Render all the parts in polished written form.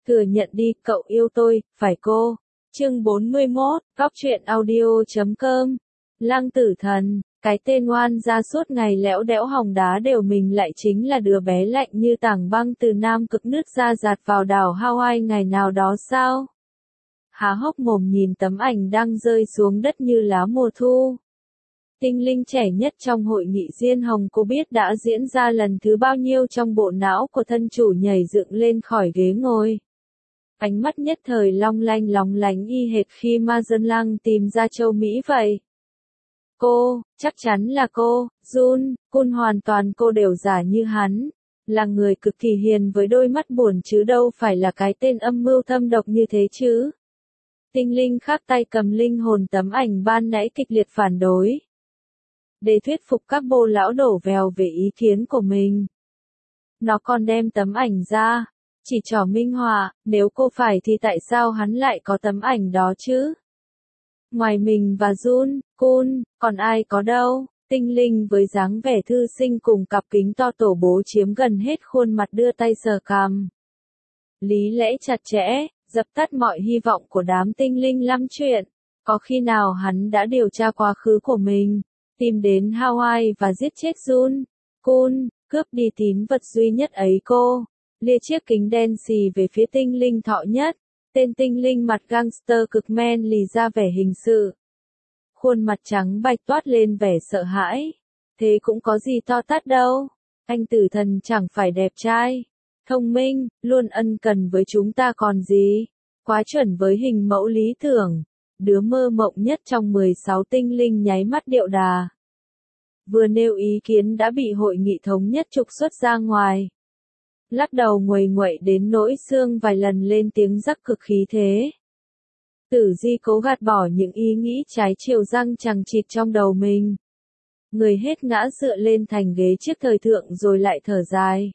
Thừa nhận đi, cậu yêu tôi, phải cô. Chương 41, Góc truyện audio.com. Lăng Tử Thần, cái tên oan gia suốt ngày lẽo đẽo hòng đá đều mình lại chính là đứa bé lạnh như tảng băng từ Nam Cực nứt ra dạt vào đảo Hawaii ngày nào đó sao? Há hốc mồm nhìn tấm ảnh đang rơi xuống đất như lá mùa thu. Tinh linh trẻ nhất trong hội nghị Diên Hồng, cô biết đã diễn ra lần thứ bao nhiêu trong bộ não của thân chủ nhảy dựng lên khỏi ghế ngồi. Ánh mắt nhất thời long lánh y hệt khi Ma Dân Lăng tìm ra châu Mỹ vậy. Cô, chắc chắn là cô, Jun, Kun hoàn toàn cô đều giả như hắn. Là người cực kỳ hiền với đôi mắt buồn chứ đâu phải là cái tên âm mưu thâm độc như thế chứ. Tinh linh khác tay cầm linh hồn tấm ảnh ban nãy kịch liệt phản đối. Để thuyết phục các bô lão đổ vèo về ý kiến của mình. Nó còn đem tấm ảnh ra, chỉ trỏ minh họa, nếu cô phải thì tại sao hắn lại có tấm ảnh đó chứ? Ngoài mình và Jun, Kun, còn ai có đâu? Tinh linh với dáng vẻ thư sinh cùng cặp kính to tổ bố chiếm gần hết khuôn mặt đưa tay sờ cằm. Lý lẽ chặt chẽ, dập tắt mọi hy vọng của đám tinh linh lắm chuyện. Có khi nào hắn đã điều tra quá khứ của mình, tìm đến Hawaii và giết chết Jun, Kun, cướp đi tín vật duy nhất ấy cô. Lia chiếc kính đen xì về phía tinh linh thọ nhất. Tên tinh linh mặt gangster cực men lì ra vẻ hình sự. Khuôn mặt trắng bạch toát lên vẻ sợ hãi. Thế cũng có gì to tát đâu. Anh Tử Thần chẳng phải đẹp trai, thông minh, luôn ân cần với chúng ta còn gì. Quá chuẩn với hình mẫu lý tưởng. Đứa mơ mộng nhất trong 16 tinh linh nháy mắt điệu đà. Vừa nêu ý kiến đã bị hội nghị thống nhất trục xuất ra ngoài. Lắc đầu nguầy nguậy đến nỗi xương vài lần lên tiếng rắc cực khí thế. Tử Di cố gạt bỏ những ý nghĩ trái chiều răng chằng chịt trong đầu mình. Người hết ngã dựa lên thành ghế chiếc thời thượng rồi lại thở dài.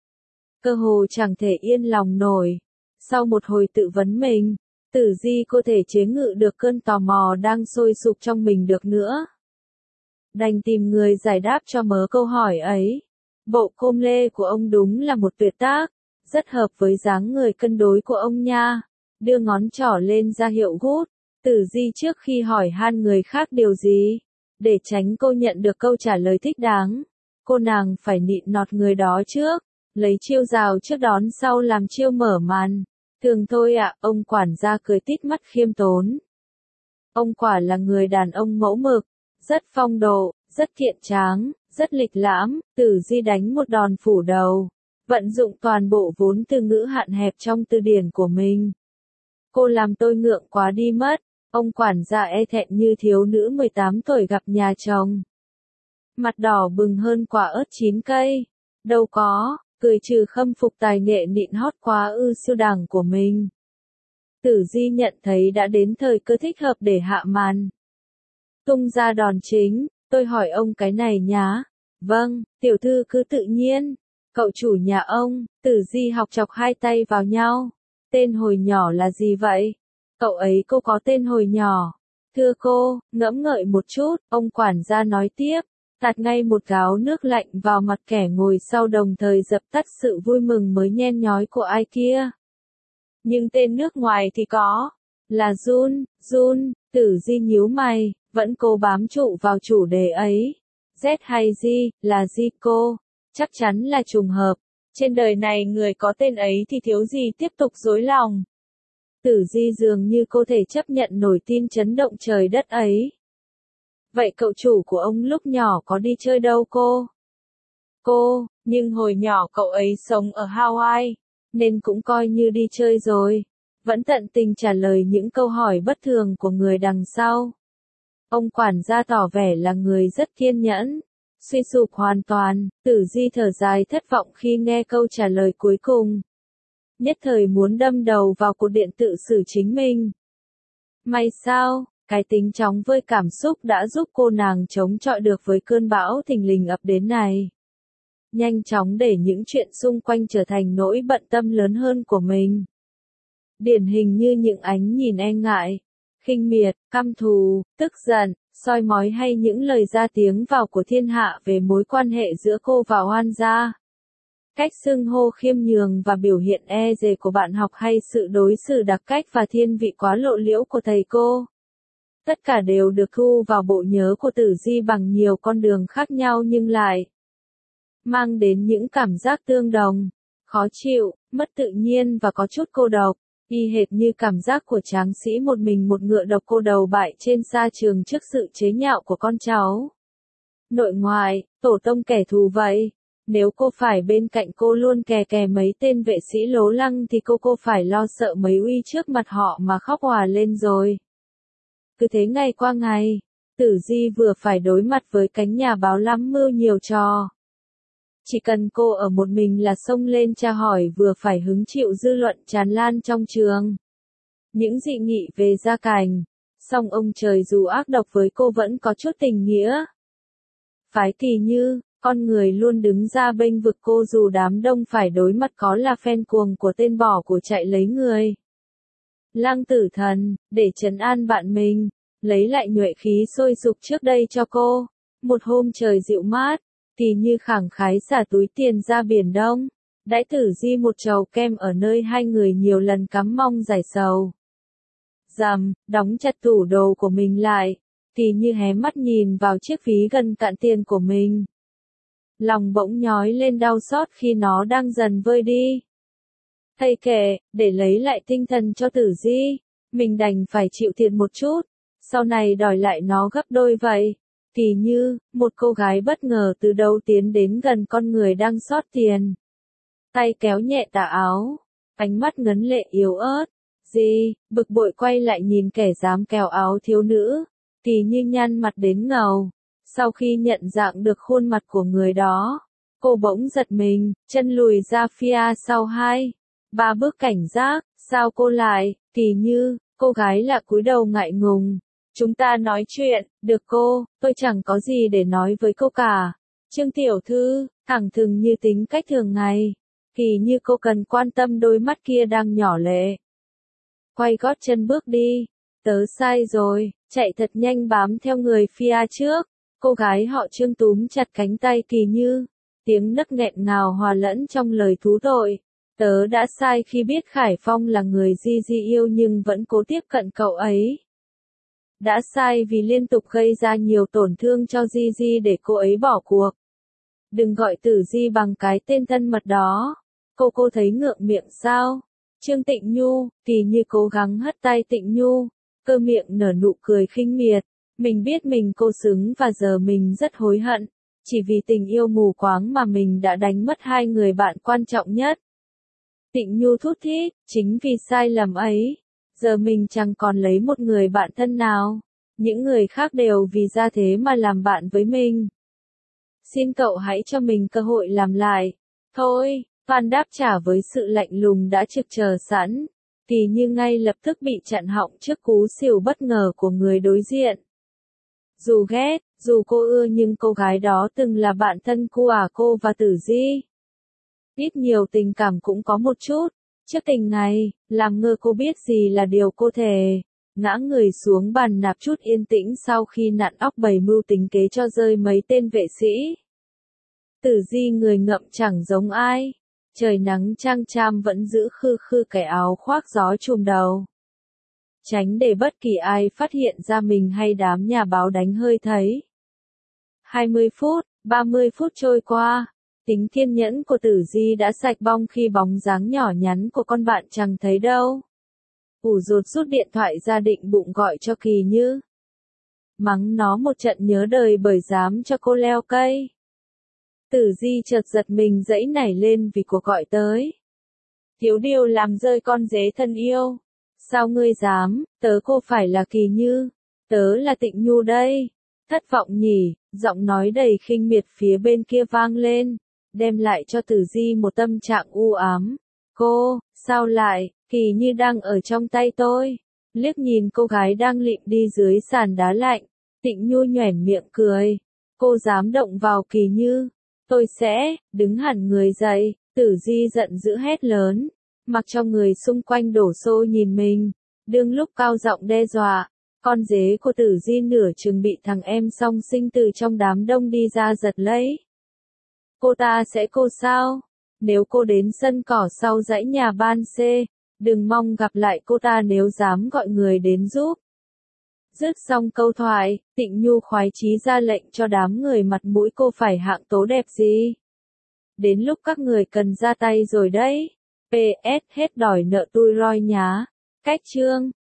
Cơ hồ chẳng thể yên lòng nổi. Sau một hồi tự vấn mình, Tử Di có thể chế ngự được cơn tò mò đang sôi sục trong mình được nữa. Đành tìm người giải đáp cho mớ câu hỏi ấy. Bộ com lê của ông đúng là một tuyệt tác, rất hợp với dáng người cân đối của ông nha. Đưa ngón trỏ lên ra hiệu gút. Tử Di trước khi hỏi han người khác điều gì, để tránh cô nhận được câu trả lời thích đáng, cô nàng phải nịn nọt người đó trước, lấy chiêu rào trước đón sau làm chiêu mở màn. Thường thôi ạ, ông quản gia cười tít mắt khiêm tốn. Ông quả là người đàn ông mẫu mực, rất phong độ, rất thiện tráng, rất lịch lãm. Tử Di đánh một đòn phủ đầu, vận dụng toàn bộ vốn từ ngữ hạn hẹp trong từ điển của mình. Cô làm tôi ngượng quá đi mất. Ông quản gia e thẹn như thiếu nữ 18 tuổi gặp nhà chồng. Mặt đỏ bừng hơn quả ớt chín cây. Đâu có, cười trừ khâm phục tài nghệ nịn hót quá siêu đẳng của mình. Tử Di nhận thấy đã đến thời cơ thích hợp để hạ màn. Tung ra đòn chính, tôi hỏi ông cái này nhá. Vâng, tiểu thư cứ tự nhiên. Cậu chủ nhà ông. Tử Di học chọc hai tay vào nhau. Tên hồi nhỏ là gì vậy? Cậu ấy cô có tên hồi nhỏ. Thưa cô, ngẫm ngợi một chút, ông quản gia nói tiếp, tạt ngay một gáo nước lạnh vào mặt kẻ ngồi sau đồng thời dập tắt sự vui mừng mới nhen nhói của ai kia. Nhưng tên nước ngoài thì có, là Jun, Tử Di nhíu mày, vẫn cố bám trụ vào chủ đề ấy. Z hay G, là G cô, chắc chắn là trùng hợp. Trên đời này người có tên ấy thì thiếu gì tiếp tục dối lòng. Tử Di dường như cô thể chấp nhận nổi tin chấn động trời đất ấy. Vậy cậu chủ của ông lúc nhỏ có đi chơi đâu cô? Cô, nhưng hồi nhỏ cậu ấy sống ở Hawaii, nên cũng coi như đi chơi rồi. Vẫn tận tình trả lời những câu hỏi bất thường của người đằng sau. Ông quản gia tỏ vẻ là người rất kiên nhẫn. Suy sụp hoàn toàn, Tử Di thở dài thất vọng khi nghe câu trả lời cuối cùng. Nhất thời muốn đâm đầu vào cột điện tự xử chính mình. May sao, cái tính chóng vơi cảm xúc đã giúp cô nàng chống chọi được với cơn bão thình lình ập đến này. Nhanh chóng để những chuyện xung quanh trở thành nỗi bận tâm lớn hơn của mình. Điển hình như những ánh nhìn e ngại, khinh miệt, căm thù, tức giận, soi mói hay những lời ra tiếng vào của thiên hạ về mối quan hệ giữa cô và oan gia. Cách xưng hô khiêm nhường và biểu hiện e dè của bạn học hay sự đối xử đặc cách và thiên vị quá lộ liễu của thầy cô. Tất cả đều được thu vào bộ nhớ của Tử Di bằng nhiều con đường khác nhau nhưng lại mang đến những cảm giác tương đồng, khó chịu, mất tự nhiên và có chút cô độc, y hệt như cảm giác của tráng sĩ một mình một ngựa độc cô đầu bại trên sa trường trước sự chế nhạo của con cháu. Nội ngoại, tổ tông kẻ thù vậy. Nếu cô phải bên cạnh cô luôn kè kè mấy tên vệ sĩ lố lăng thì cô phải lo sợ mấy uy trước mặt họ mà khóc òa lên rồi. Cứ thế ngày qua ngày, Tử Di vừa phải đối mặt với cánh nhà báo lắm mưu nhiều trò. Chỉ cần cô ở một mình là xông lên tra hỏi vừa phải hứng chịu dư luận tràn lan trong trường. Những dị nghị về gia cảnh, song ông trời dù ác độc với cô vẫn có chút tình nghĩa. Phái Kỳ Như, con người luôn đứng ra bênh vực cô dù đám đông phải đối mặt có là fan cuồng của tên bỏ của chạy lấy người. Lăng Tử Thần, để trấn an bạn mình, lấy lại nhuệ khí sôi sục trước đây cho cô. Một hôm trời dịu mát, Kỳ Như khẳng khái xả túi tiền ra biển Đông, đãi Tử Di một chầu kem ở nơi hai người nhiều lần cắm mong giải sầu. Rầm, đóng chặt tủ đồ của mình lại, Kỳ Như hé mắt nhìn vào chiếc ví gần cạn tiền của mình. Lòng bỗng nhói lên đau xót khi nó đang dần vơi đi. Thầy kể, để lấy lại tinh thần cho Tử Di, mình đành phải chịu thiệt một chút, sau này đòi lại nó gấp đôi vậy. Kỳ Như, một cô gái bất ngờ từ đâu tiến đến gần con người đang xót tiền. Tay kéo nhẹ tà áo, ánh mắt ngấn lệ yếu ớt. Di, bực bội quay lại nhìn kẻ dám kéo áo thiếu nữ. Kỳ Như nhăn mặt đến ngầu. Sau khi nhận dạng được khuôn mặt của người đó, cô bỗng giật mình, chân lùi ra phía sau 2-3 bước cảnh giác. Sao cô lại? Kỳ Như, cô gái lạ cúi đầu ngại ngùng. Chúng ta nói chuyện, được cô, tôi chẳng có gì để nói với cô cả. Trương tiểu thư, thẳng thừng như tính cách thường ngày. Kỳ Như, cô cần quan tâm đôi mắt kia đang nhỏ lệ. Quay gót chân bước đi. Tớ sai rồi, chạy thật nhanh bám theo người phía trước. Cô gái họ Trương túm chặt cánh tay Kỳ Như. Tiếng nấc nghẹn ngào hòa lẫn trong lời thú tội. Tớ đã sai khi biết Khải Phong là người Di yêu nhưng vẫn cố tiếp cận cậu ấy. Đã sai vì liên tục gây ra nhiều tổn thương cho Di để cô ấy bỏ cuộc. Đừng gọi Tử Di bằng cái tên thân mật đó. Cô thấy ngượng miệng sao? Trương Tịnh Nhu, Kỳ Như cố gắng hất tay Tịnh Nhu, cơ miệng nở nụ cười khinh miệt. Mình biết mình cô xứng và giờ mình rất hối hận. Chỉ vì tình yêu mù quáng mà mình đã đánh mất hai người bạn quan trọng nhất. Tịnh Nhu thút thít, chính vì sai lầm ấy. Giờ mình chẳng còn lấy một người bạn thân nào. Những người khác đều vì ra thế mà làm bạn với mình. Xin cậu hãy cho mình cơ hội làm lại. Thôi, Phan đáp trả với sự lạnh lùng đã trực chờ sẵn. Kỳ Như ngay lập tức bị chặn họng trước cú xỉu bất ngờ của người đối diện. Dù ghét, dù cô ưa nhưng cô gái đó từng là bạn thân của cô và Tử Di. Ít nhiều tình cảm cũng có một chút. Trước tình này, làm ngơ cô biết gì là điều cô thề. Ngã người xuống bàn nạp chút yên tĩnh sau khi nặn óc bày mưu tính kế cho rơi mấy tên vệ sĩ. Tử Di người ngậm chẳng giống ai. Trời nắng chang cham vẫn giữ khư khư cái áo khoác gió trùm đầu. Tránh để bất kỳ ai phát hiện ra mình hay đám nhà báo đánh hơi thấy. 20 phút, 30 phút trôi qua. Tính kiên nhẫn của Tử Di đã sạch bong khi bóng dáng nhỏ nhắn của con bạn chẳng thấy đâu. Ủ rột rút điện thoại ra định bụng gọi cho Kỳ Như. Mắng nó một trận nhớ đời bởi dám cho cô leo cây. Tử Di chợt giật mình giãy nảy lên vì cuộc gọi tới. Thiếu điều làm rơi con dế thân yêu. Sao ngươi dám, tớ cô phải là Kỳ Như. Tớ là Tịnh Nhu đây. Thất vọng nhỉ, giọng nói đầy khinh miệt phía bên kia vang lên. Đem lại cho Tử Di một tâm trạng u ám. Cô, sao lại, Kỳ Như đang ở trong tay tôi. Liếc nhìn cô gái đang lịm đi dưới sàn đá lạnh. Tịnh Nhu nhoẻn miệng cười. Cô dám động vào Kỳ Như. Tôi sẽ, đứng hẳn người dậy. Tử Di giận dữ hét lớn. Mặc cho người xung quanh đổ xô nhìn mình. Đương lúc cao giọng đe dọa. Con dế của Tử Di nửa chừng bị thằng em song sinh từ trong đám đông đi ra giật lấy. Cô ta sẽ cô sao? Nếu cô đến sân cỏ sau dãy nhà ban C, đừng mong gặp lại cô ta nếu dám gọi người đến giúp. Dứt xong câu thoại, Tịnh Nhu khoái chí ra lệnh cho đám người mặt mũi cô phải hạng tố đẹp gì. Đến lúc các người cần ra tay rồi đấy. PS hết đòi nợ tui roi nhá. Cách chương